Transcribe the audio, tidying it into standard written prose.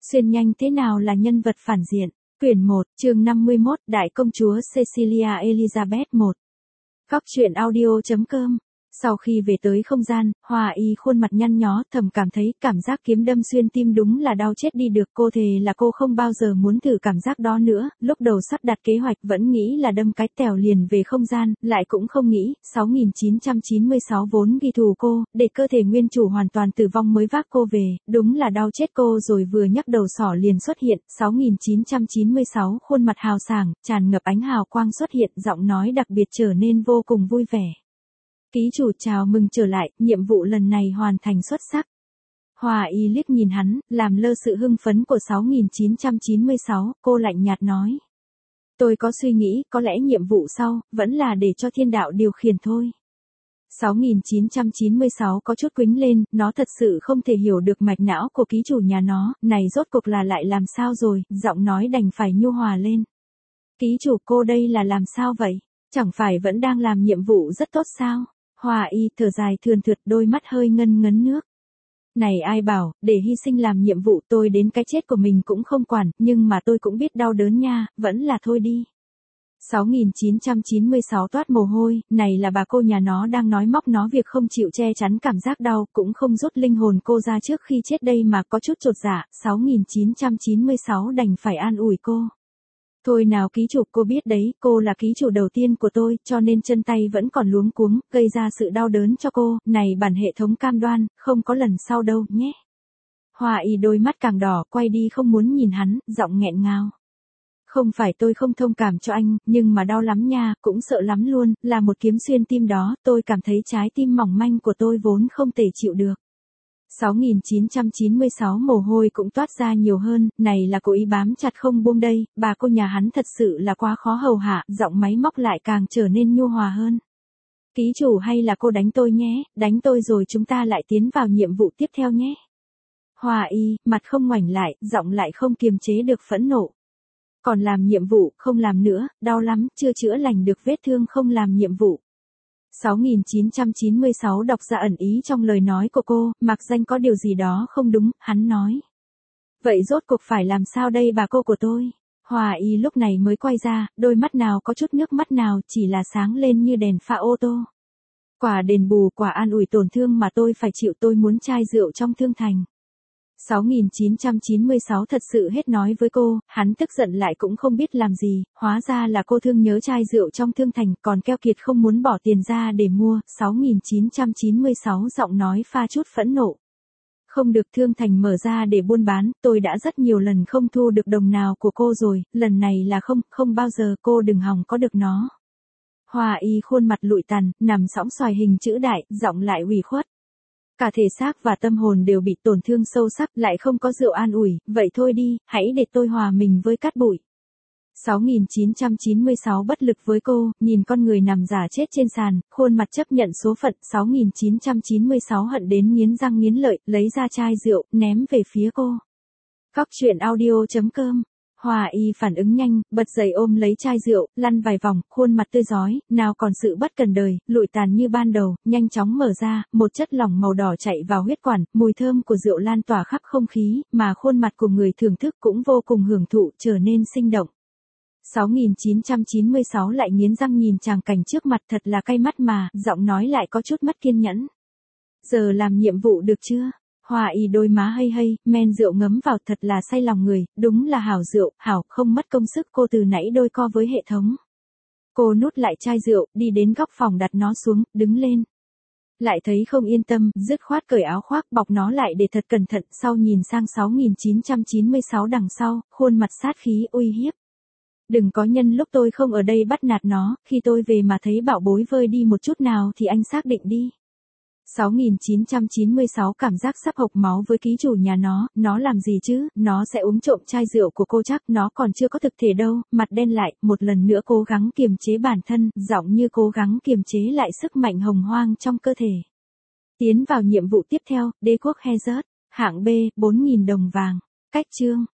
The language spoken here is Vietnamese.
Xuyên nhanh thế nào là nhân vật phản diện? Quyển 1, chương 51, Đại công chúa Cecilia Elizabeth I. Góc truyện audio.com. Sau khi về tới không gian, Hoa Y khuôn mặt nhăn nhó, thầm cảm thấy cảm giác kiếm đâm xuyên tim đúng là đau chết đi được. Cô thề là cô không bao giờ muốn thử cảm giác đó nữa. Lúc đầu sắp đặt kế hoạch vẫn nghĩ là đâm cái tèo liền về không gian, lại cũng không nghĩ 6996 vốn ghi thù cô, để cơ thể nguyên chủ hoàn toàn tử vong mới vác cô về. Đúng là đau chết cô rồi. Vừa nhắc đầu sỏ liền xuất hiện 6996, khuôn mặt hào sảng, tràn ngập ánh hào quang xuất hiện, giọng nói đặc biệt trở nên vô cùng vui vẻ. Ký chủ chào mừng trở lại, nhiệm vụ lần này hoàn thành xuất sắc. Hoa Y liếc nhìn hắn, làm lơ sự hưng phấn của 6996, cô lạnh nhạt nói. Tôi có suy nghĩ, có lẽ nhiệm vụ sau, vẫn là để cho thiên đạo điều khiển thôi. 6996 có chút quĩnh lên, nó thật sự không thể hiểu được mạch não của ký chủ nhà nó, này rốt cuộc là lại làm sao rồi, giọng nói đành phải nhu hòa lên. Ký chủ cô đây là làm sao vậy, chẳng phải vẫn đang làm nhiệm vụ rất tốt sao? Hoa Y thở dài thườn thượt, đôi mắt hơi ngân ngấn nước. Này ai bảo, để hy sinh làm nhiệm vụ tôi đến cái chết của mình cũng không quản, nhưng mà tôi cũng biết đau đớn nha, vẫn là thôi đi. 6996 toát mồ hôi, này là bà cô nhà nó đang nói móc nó việc không chịu che chắn cảm giác đau, cũng không rút linh hồn cô ra trước khi chết đây mà có chút chột dạ. 6996 đành phải an ủi cô. Thôi nào ký chủ, cô biết đấy, cô là ký chủ đầu tiên của tôi, cho nên chân tay vẫn còn luống cuống, gây ra sự đau đớn cho cô, này bản hệ thống cam đoan, không có lần sau đâu, nhé. Hoa Y đôi mắt càng đỏ, quay đi không muốn nhìn hắn, giọng nghẹn ngào. Không phải tôi không thông cảm cho anh, nhưng mà đau lắm nha, cũng sợ lắm luôn, là một kiếm xuyên tim đó, tôi cảm thấy trái tim mỏng manh của tôi vốn không thể chịu được. 6996 mồ hôi cũng toát ra nhiều hơn, này là cố ý bám chặt không buông đây, bà cô nhà hắn thật sự là quá khó hầu hạ, giọng máy móc lại càng trở nên nhu hòa hơn. Ký chủ hay là cô đánh tôi nhé, đánh tôi rồi chúng ta lại tiến vào nhiệm vụ tiếp theo nhé. Hoa Y, mặt không ngoảnh lại, giọng lại không kiềm chế được phẫn nộ. Còn làm nhiệm vụ, không làm nữa, đau lắm, chưa chữa lành được vết thương không làm nhiệm vụ. 6996 đọc ra ẩn ý trong lời nói của cô, mặc danh có điều gì đó không đúng, hắn nói. Vậy rốt cuộc phải làm sao đây bà cô của tôi? Hoa Y lúc này mới quay ra, đôi mắt nào có chút nước mắt nào, chỉ là sáng lên như đèn pha ô tô. Quả đền bù, quả an ủi tổn thương mà tôi phải chịu, tôi muốn chai rượu trong thương thành. 6996 thật sự hết nói với cô, hắn tức giận lại cũng không biết làm gì, hóa ra là cô thương nhớ chai rượu trong thương thành, còn keo kiệt không muốn bỏ tiền ra để mua. 6996 giọng nói pha chút phẫn nộ. Không được, thương thành mở ra để buôn bán, tôi đã rất nhiều lần không thu được đồng nào của cô rồi, lần này là không bao giờ, cô đừng hòng có được nó. Hoa Y khuôn mặt lụi tàn, nằm sõng xoài hình chữ đại, giọng lại ủy khuất. Cả thể xác và tâm hồn đều bị tổn thương sâu sắc, lại không có rượu an ủi, vậy thôi đi, hãy để tôi hòa mình với cát bụi. 6996 bất lực với cô, nhìn con người nằm giả chết trên sàn, khuôn mặt chấp nhận số phận. 6996 hận đến nghiến răng nghiến lợi, lấy ra chai rượu, ném về phía cô. Góc truyện audio.com. Hoa Y phản ứng nhanh, bật dậy ôm lấy chai rượu, lăn vài vòng, khuôn mặt tươi rói, nào còn sự bất cần đời, lụi tàn như ban đầu, nhanh chóng mở ra, một chất lỏng màu đỏ chạy vào huyết quản, mùi thơm của rượu lan tỏa khắp không khí, mà khuôn mặt của người thưởng thức cũng vô cùng hưởng thụ, trở nên sinh động. 6996 lại nghiến răng nhìn tràng cảnh trước mặt, thật là cay mắt mà, giọng nói lại có chút mất kiên nhẫn. Giờ làm nhiệm vụ được chưa? Hoa Y đôi má hây, men rượu ngấm vào, thật là say lòng người, đúng là hảo rượu, hảo, không mất công sức, cô từ nãy đôi co với hệ thống. Cô nút lại chai rượu, đi đến góc phòng đặt nó xuống, đứng lên. Lại thấy không yên tâm, dứt khoát cởi áo khoác bọc nó lại để thật cẩn thận, sau nhìn sang 6996 đằng sau, khuôn mặt sát khí uy hiếp. Đừng có nhân lúc tôi không ở đây bắt nạt nó, khi tôi về mà thấy bảo bối vơi đi một chút nào thì anh xác định đi. 6996 cảm giác sắp hộc máu với ký chủ nhà nó làm gì chứ, nó sẽ uống trộm chai rượu của cô chắc, nó còn chưa có thực thể đâu, mặt đen lại, một lần nữa cố gắng kiềm chế bản thân, giọng như cố gắng kiềm chế lại sức mạnh hồng hoang trong cơ thể. Tiến vào nhiệm vụ tiếp theo, đế quốc Hezert, hạng B, 4.000 đồng vàng, cách chương.